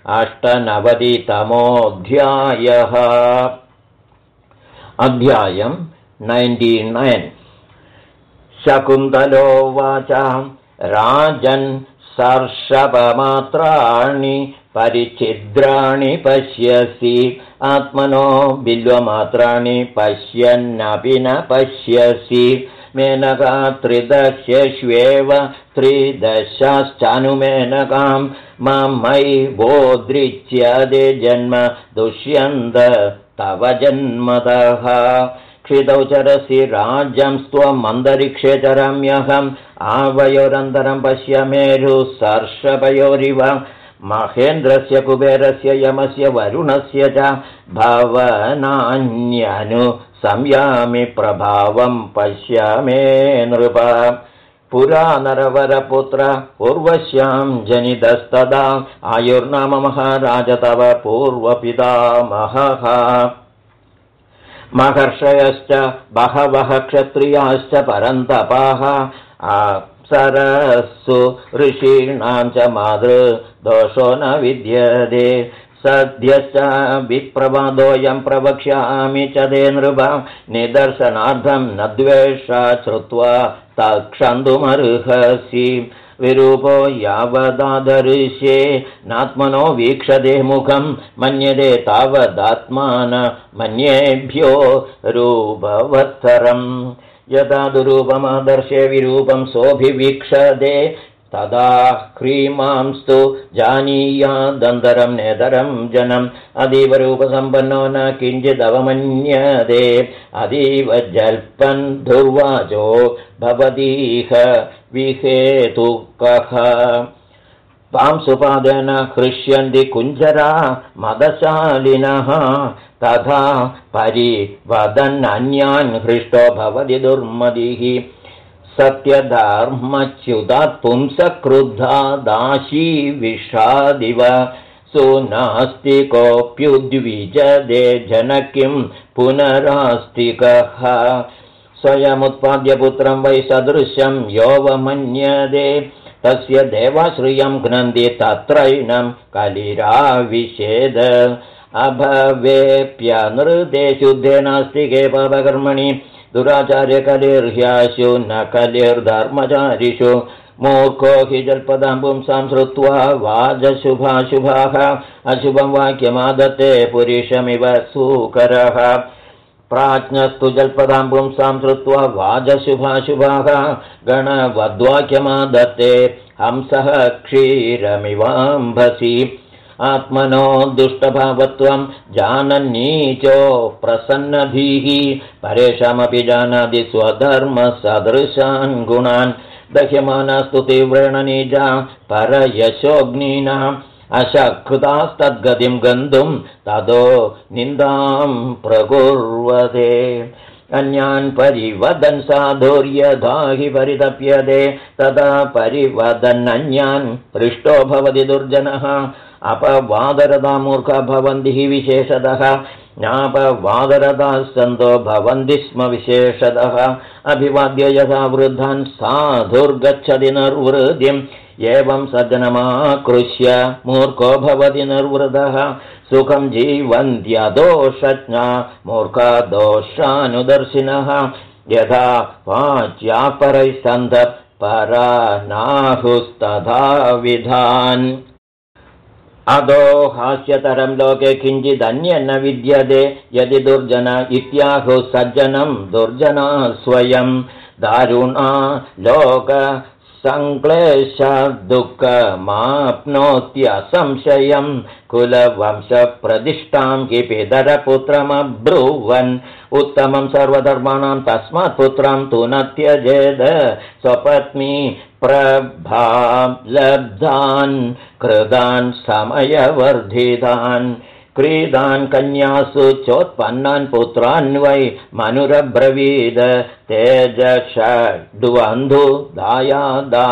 98तमोऽध्यायः। अध्यायं 99। शकुन्तलोवाच राजन् सर्षपमात्राणि परिच्छिद्राणि पश्यसि आत्मनो बिल्वमात्राणि पश्यन्नपि न पश्यसि मेनका त्रिदशेष्वेव त्रिदशाश्चानुमेनकां मां मयि बोधृच्यते जन्म दुष्यन्त तव जन्मतः क्षितौ चरसि राज्यं स्वमन्तरिक्षे चराम्यहम् आवयोरन्तरं पश्य मेरु सर्षपयोरिव महेन्द्रस्य कुबेरस्य यमस्य वरुणस्य च भवनान्यनु संयामि प्रभावं पश्य मे नृप पुरा नरवरपुत्र पूर्वश्यां जनितस्तदा आयुर्नाम महाराज तव पूर्वपितामहः महर्षयश्च बहवः क्षत्रियाश्च परन्तपाः अप्सरस्सु ऋषीणां च मातृदोषो न विद्यते सद्यश्च विप्रवादोऽयं प्रवक्ष्यामि च ते नृप निदर्शनार्थं न द्वेषा श्रुत्वा तक्षन्तुमर्हसि विरूपो यावदादृश्ये नात्मनो वीक्षते मुखं मन्यते तावदात्मान मन्येभ्यो रूपवत्सरम् यदा दुरूपमादर्शे विरूपं सोऽभिवीक्षते तदा ह्रीमांस्तु जानीयादन्तरं नेतरं जनम् अतीव रूपसम्पन्नो न किञ्चिदवमन्यते अतीव जल्पन् दुर्वाचो भवतीह विहेतुकः पांसुपादेन हृष्यन्ति कुञ्जरा मदशालिनः तथा परिवदन्नन्यान् हृष्टो भवति दुर्मतिः सत्यधर्मच्युतात् पुंसक्रुद्धा दाशी विषादिव सुनास्तिकोऽप्युद्विजदे जन किं पुनरास्तिकः स्वयमुत्पाद्य पुत्रं वै सदृशं योऽवमन्यते तस्य देवाश्रियं घ्नन्ति तत्रैनं कलिराविषेद अभवेप्यनृते शुद्धे नास्तिके पापकर्मणि दुराचार्यकलिर्ह्याशु न कलिर्धर्मचारिषु मूर्खो हि जल्पदां पुंसां श्रुत्वा वाजशुभाशुभाः अशुभं वाक्यमादत्ते पुरुषमिव सूकरः प्राज्ञस्तु जल्पदां पुंसां श्रुत्वा वाजशुभाशुभाः गणवद्वाक्यमादत्ते हंसः क्षीरमिवाम्भसि आत्मनो दुष्टभावत्वं जानन्नीचो प्रसन्नभिः परेषामपि जानाति स्वधर्मसदृशान् गुणान् दह्यमानास्तु तीव्रेण नीजा परयशोऽग्निनाम् अशकृतास्तद्गतिं गन्तुं ततो निन्दां प्रकुर्वते अन्यान् परिवदन् साधुर्यधा हि परितप्यते तदा परिवदन्नन्यान् पृष्टो भवति दुर्जनः अपवादरता मूर्खा भवन्ति हि विशेषतः ज्ञापवादरताः सन्तो भवन्ति स्म विशेषतः अभिवाद्य यथा वृद्धान् साधुर्गच्छति निर्वृतिम् एवं सज्जनमाकृष्य मूर्खो भवति निर्वृतः सुखं जीवन्त्यदोषज्ञा मूर्खा दोषानुदर्शिनः यथा वाच्या परैः सन्त परा नाहुस्तथा विधान् अदो हास्यतरं लोके किञ्चिदन्यन्न विद्यते यदि दुर्जन इत्याहुः सज्जनं दुर्जना स्वयं दारुणा लोकसङ्क्लेशदुःखमाप्नोत्यसंशयं कुलवंशप्रतिष्ठां किपितरपुत्रमब्रुवन् उत्तमं सर्वधर्माणां तस्मात् पुत्रं तु न त्यजेद स्वपत्नी प्रभालब्धान् कृतान् समयवर्धितान् क्रीडान् कन्यासु चोत्पन्नान् पुत्रान् वै मनुरब्रवीद तेजषड्वन्धु दायादा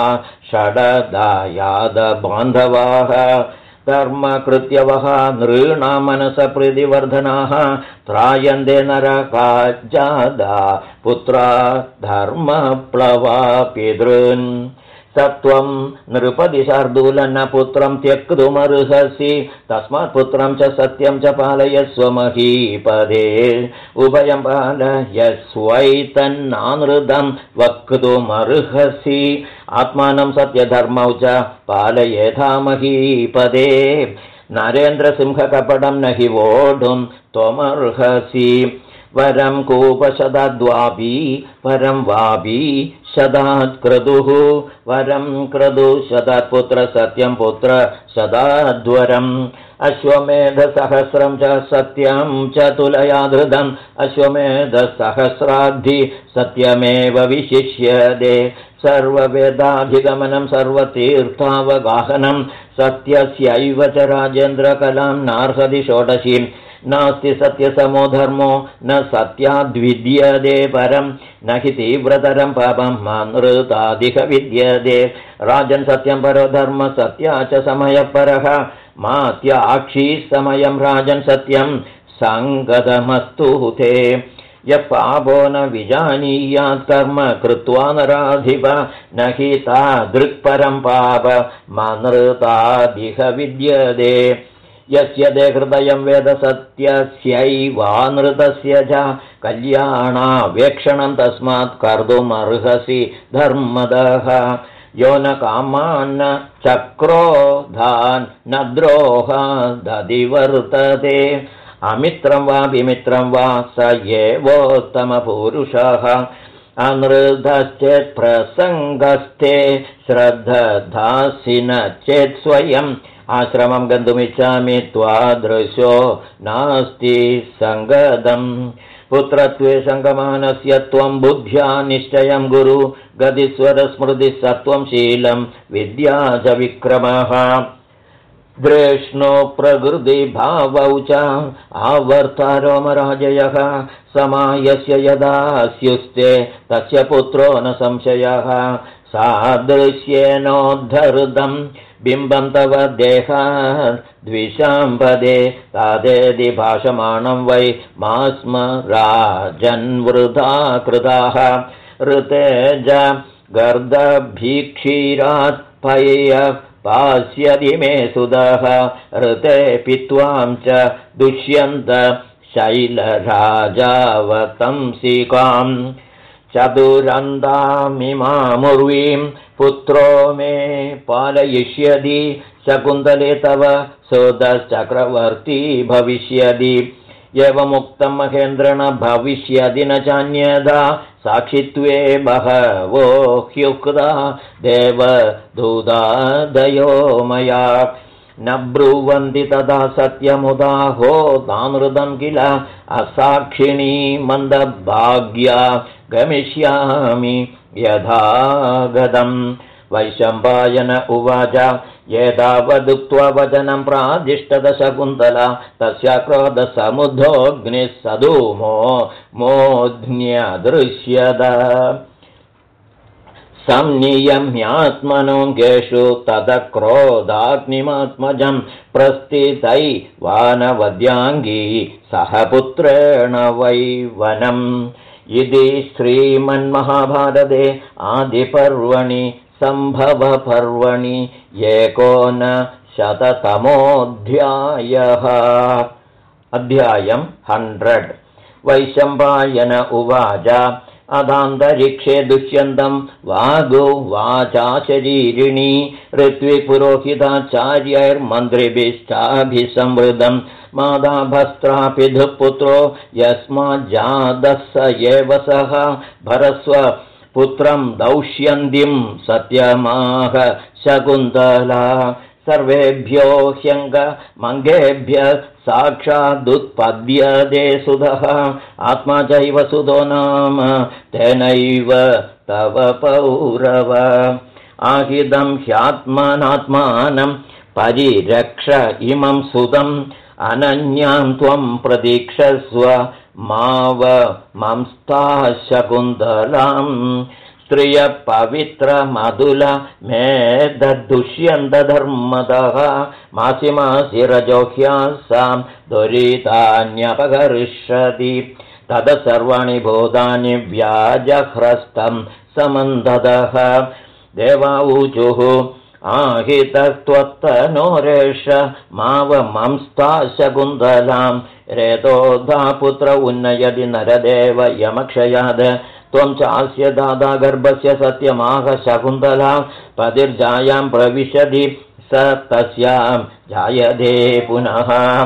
षडदायाद बान्धवाः धर्मकृत्यवः नृणां मनसप्रीतिवर्धनाः त्रायन्ते नरकाजादा पुत्रा धर्मप्लवा पितॄन् सत्वं नृपति शार्दूलं न पुत्रं त्यक्तुमर्हसि तस्मात् पुत्रं च सत्यं च पालयस्व महीपदे उभयं पालयस्वैतन्नानृतं वक्तुमर्हसि आत्मानं सत्यधर्मौ च पालयेथा महीपदे नरेन्द्रसिंहकपटं न हि वोढुं त्वमर्हसि वरं कूपशदाद्वापि परं वापि शदात् क्रतुः वरं क्रतुशदात् पुत्र सत्यं पुत्र शदाद्वरम् अश्वमेधसहस्रं च सत्यं च तुलया धृतम् अश्वमेधसहस्राद्धि सत्यमेव विशिष्यते सर्ववेदाधिगमनं सर्वतीर्थावगाहनं सत्यस्यैव च राजेन्द्रकलां नार्हति षोडशीम् नास्ति सत्यसमो धर्मो न सत्याद्विद्यते परं न हि तीव्रतरं पापं मानृतादिह विद्यते राजन् सत्यं परो धर्म सत्या च समयपरः मात्याक्षी समयं राजन् सत्यं सङ्गतमस्तु ते यः पापो न विजानीयात् कर्म कृत्वा नराधिप न हि तादृक्परं पाप मानृतादिह विद्यते यस्य ते हृदयं वेद सत्यस्यैवानृतस्य च कल्याणावेक्षणं तस्मात् कर्तुमर्हसि धर्मदः यो न कामान्न चक्रोधान् न द्रोहादधिवर्तते अमित्रं वा विमित्रं वा स एवोत्तमपुरुषः अनृतश्चेत् प्रसङ्गस्ते श्रद्धधासि न चेत् स्वयम् आश्रमं गन्तुमिच्छामि त्वादृशो नास्ति सङ्गदम् पुत्रत्वे सङ्गमानस्य त्वं बुद्ध्या निश्चयं गुरु गतिस्वरस्मृतिः सत्वं शीलं विद्या च विक्रमः दृष्णो प्रकृतिभावौ च आवर्तारोमराजयः समायस्य यदा स्युस्ते तस्य पुत्रो न संशयः सादृश्येनोद्धृतं बिम्बं तव देहाद्विषाम्पदे तादेति भाषमाणं वै मा स्म राजन्वृथा कृताः ऋतेज गर्दभीक्षीरात् पय्य पास्यति मे सुदः ऋते पित्वां च दुष्यन्त शैलराजावतंसिकाम् चतुरन्दामिमामुर्वीं पुत्रो मे पालयिष्यति शकुन्तले तव सोदश्चक्रवर्ती भविष्यति एवमुक्तं महेन्द्रेण भविष्यति न चान्यथा साक्षित्वे बहवो ह्युक्ता देवदूतादयो मया न ब्रुवन्ति तदा सत्यमुदाहो तानृतं किल असाक्षिणी मन्दभाग्या गमिष्यामि यथा गतम् वैशम्पायन उवाच एतावदुक्त्वा वचनं प्रादिष्टद शकुन्तला तस्या क्रोधसमुद्धोऽग्निः सधूमो मोध्न्यदृश्यत संनियम्यात्मनोऽङ्गेषु तदक्रोधाग्निमात्मजं प्रस्थितै वानवद्याङ्गी सह पुत्रेण वै वनम् इति श्रीमन्महाभारते आदिपर्वणि सम्भवपर्वणि 1900तमोऽध्यायः अध्यायं 100 वैशम्पायन उवाच अदान्तरिक्षे दुष्यन्तं वागुवाचा शरीरिणी ऋत्विपुरोहिताचार्यैर्मन्त्रिभिश्चाभिसंवृतं मादाभस्त्रापिधुः पुत्रो यस्माज्जातः स एव सः भरस्व पुत्रं दौष्यन्तीं सत्यमाह शकुन्तला सर्वेभ्यो ह्यङ्गमङ्गेभ्यः साक्षादुत्पद्यते सुधः आत्मा चैव सुतो नाम तेनैव तव पौरव आहिदं ह्यात्मनात्मानं परिरक्ष इमं सुतम् अनन्यां त्वं प्रतीक्षस्व मावमंस्ताः शकुन्तलाम् स्त्रियपवित्रमधुल मेदुष्यन्तधर्मतः मासि मासि रजोह्यासां दुरितान्यपकरिष्यति तद सर्वाणि भूतानि व्याजह्रस्तं समन्दतः देवाऊचुः आहितस्त्वत्तनोरेष मावमंस्ता शकुन्तलां रेतोधा पुत्र उन्नयति नरदेव यमक्षयाद त्वं चास्य दादा गर्भस्य सत्यमाह शकुन्तला पतिर्जायां प्रविशति स तस्यां जायते पुनः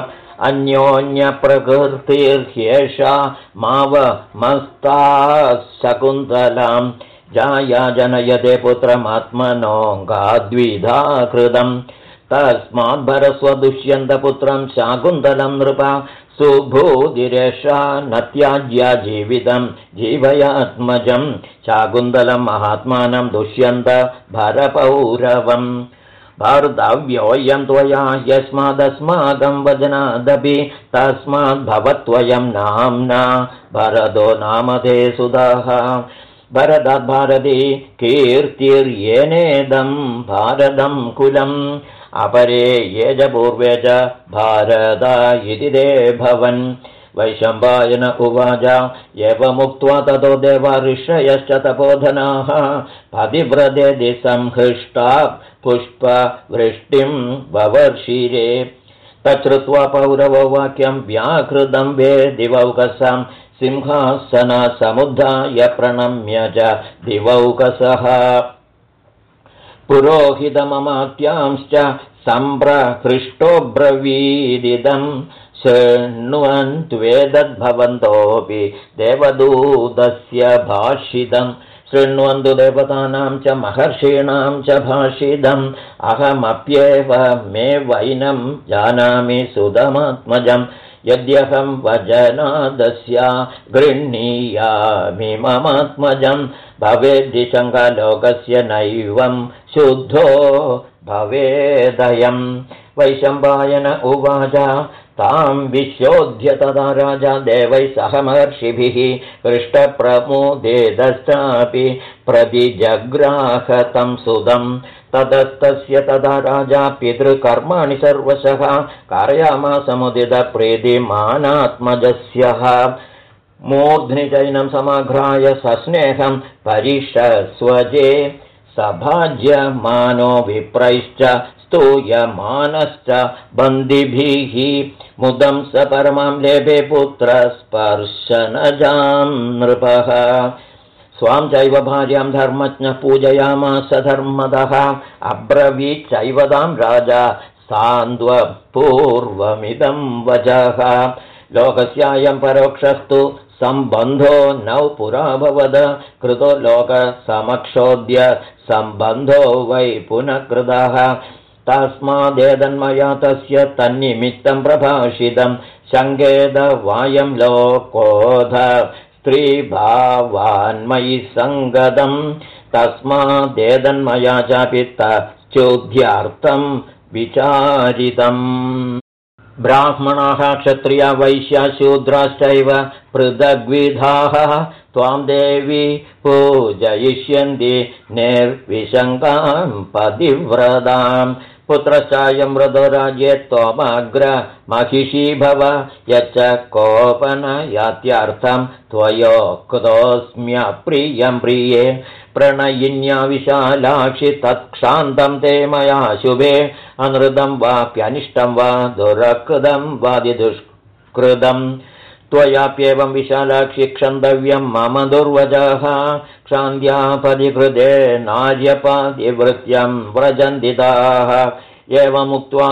अन्योन्यप्रकृतिर्ह्येषा मावमस्ता शकुन्तलां जाया जनयते पुत्रमात्मनो गाद्विधा कृतं तस्माद्भरस्वदुष्यन्तपुत्रं शाकुन्तलं नृपा सुभूदिरेषा न त्याज्या जीवितं जीवयात्मजं शाकुन्तलं महात्मानं दुष्यन्त भरपौरवम् भर्तव्योऽयं त्वया यस्मादस्माकं वचनादपि तस्माद्भवत्वयं नाम्ना भरतो नामते सुतः भरतात् भारती कीर्तिर्येनेदं भारतं कुलम् अपरे ये च पूर्वे च भारता इति ते भवन् वैशम्पायन उवाच एवमुक्त्वा ततो देवा ऋषयश्च तपोधनाः पतिव्रतेति संहृष्टा पुष्पवृष्टिं ववर्षिरे तच्छ्रुत्वा पौरवो वाक्यं व्याकृतं वे दिवौकसं सिंहासनसमुद्धाय प्रणम्य च दिवौकसः पुरोहितममात्यांश्च सम्प्रहृष्टो ब्रवीदिदं शृण्वन्त्वेदद्भवन्तोऽपि देवदूतस्य भाषितं शृण्वन्तु देवतानां च महर्षीणां च भाषितम् अहमप्येव मे वैनं जानामि सुतमात्मजम् यद्यहं वचनादस्या गृह्णीयामि ममात्मजं भवेद्दिशङ्कलोकस्य नैवं शुद्धो भवेदयम् वैशम्पायन उवाच तां विश्योध्य तदा राजा देवैः सह महर्षिभिः हृष्टप्रमुदेदश्चापि प्रतिजग्राहतं सुदम् ततस्तस्य तदा राजा पितृकर्माणि सर्वशः कारयामासमुदितप्रीतिमानात्मजस्यः मूर्ध्नि चैनं समाघ्राय सस्नेहं परिषस्वजे सभाज्यमानो विप्रैश्च स्तूयमानश्च बन्दिभिः मुदं स परमां लेभे पुत्रस्पर्शनजां नृपः स्वां चैव भार्यां धर्मज्ञ पूजयामास धर्मदः अब्रवीच्चैव तां राजा सान्द्वपूर्वमिदं वचः लोकस्यायं परोक्षस्तु सम्बन्धो नौ पुराभवद कृतो लोकसमक्षोद्य सम्बन्धो वै पुनः कृतः तस्मादेतन्मया तस्य तन्निमित्तं प्रभाषितं शङ्केतवायं लोकोध स्त्रीभावान्मयि सङ्गतं तस्मादेतन्मया चापि तश्चोद्यार्थं विचारितम् ब्राह्मणाः क्षत्रिया वैश्या शूद्राश्चैव पृथग्विधाः त्वां देवी पूजयिष्यन्ति निर्विशङ्कां पतिव्रतां पुत्रश्चायं व्रतो राज्ये त्वमग्र महिषी भव यच्च कोपनयात्यर्थं त्वयोक्तोऽस्म्यप्रियं प्रिये प्रणयिन्या विशालाक्षि तत्क्षान्तं ते मया शुभे अनृतं वाप्यनिष्टं वा दुरकृतं वादिदुष्कृतम् त्वयाप्येवं विशालाक्षि क्षन्तव्यं मम दुर्वजः क्षान्त्यापधिकृते नार्यपादिवृत्यं व्रजन्दिताः एवमुक्त्वा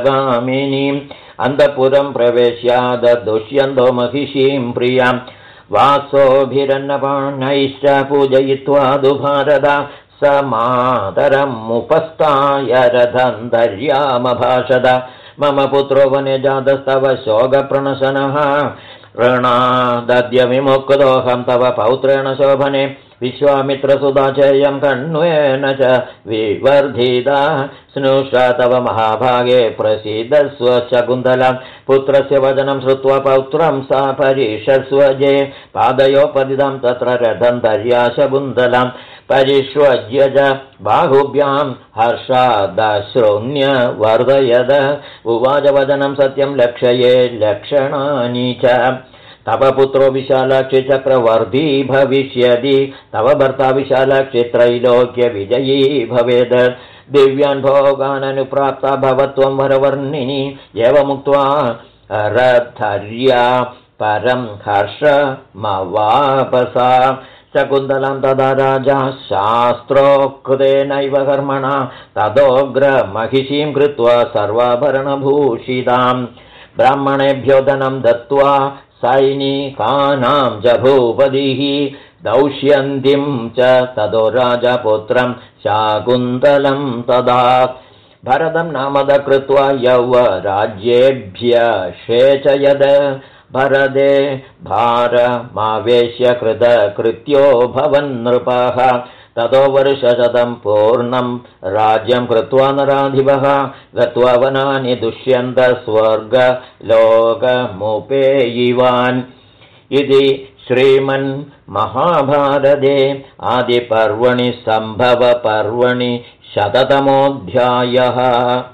दुराजर्षितामनिन्दितगामिनीम् अन्तःपुरं प्रवेश्याददुष्यन्तो महिषीं प्रियां वासोभिरन्नपाणैश्च पूजयित्वा दुभारद स मातरमुपस्थाय रथन्धर्यामभाषद मम पुत्रो वने जातस्तव शोकप्रणशनः ऋणादद्य विमुक्तोऽहं तव पौत्रेण शोभने विश्वामित्रसुधाचेयं कण्वेन च विवर्धिता स्नुषा तव महाभागे प्रसीदस्व शकुन्तलं पुत्रस्य वचनं श्रुत्वा पौत्रं सा परिषस्वजे पादयो पतितं तत्र रथन्धर्या शकुन्तलं परिष्वज्य च बाहुभ्यां हर्षादश्रुण्य वर्धयद उवाच वचनं सत्यं लक्षये लक्षणानि च तव पुत्रो विशालाक्षि चक्रवर्ती भविष्यति तव भर्ता विशालाक्षि त्रैलोक्यविजयी भवेत् दिव्यान् भोगान् अनुप्राप्ता भवत्वं वरवर्णिनि एवमुक्त्वा रथर्या परं हर्षमवापसा शकुन्तलं तदा राजा शास्त्रोक्तेनैव कर्मणा तदोग्रमहिषीं कृत्वा सर्वाभरणभूषितां ब्राह्मणेभ्यो धनं दत्त्वा सैनिकानां च भूपतिः दौष्यन्तीं च ततो राजपुत्रं शाकुन्तलं तदा भरतं नामद कृत्वा यौवराज्येभ्यषेचयद भरदे भारमावेश्य कृतकृत्यो भवन्नृपः ततो वर्षशतं पूर्णं राज्यं कृत्वा नराधिपः गत्वा वनानि दुष्यन्त स्वर्गलोकमुपेयिवान् इति श्रीमन्महाभारते आदिपर्वणि सम्भवपर्वणि 100तमोऽध्यायः।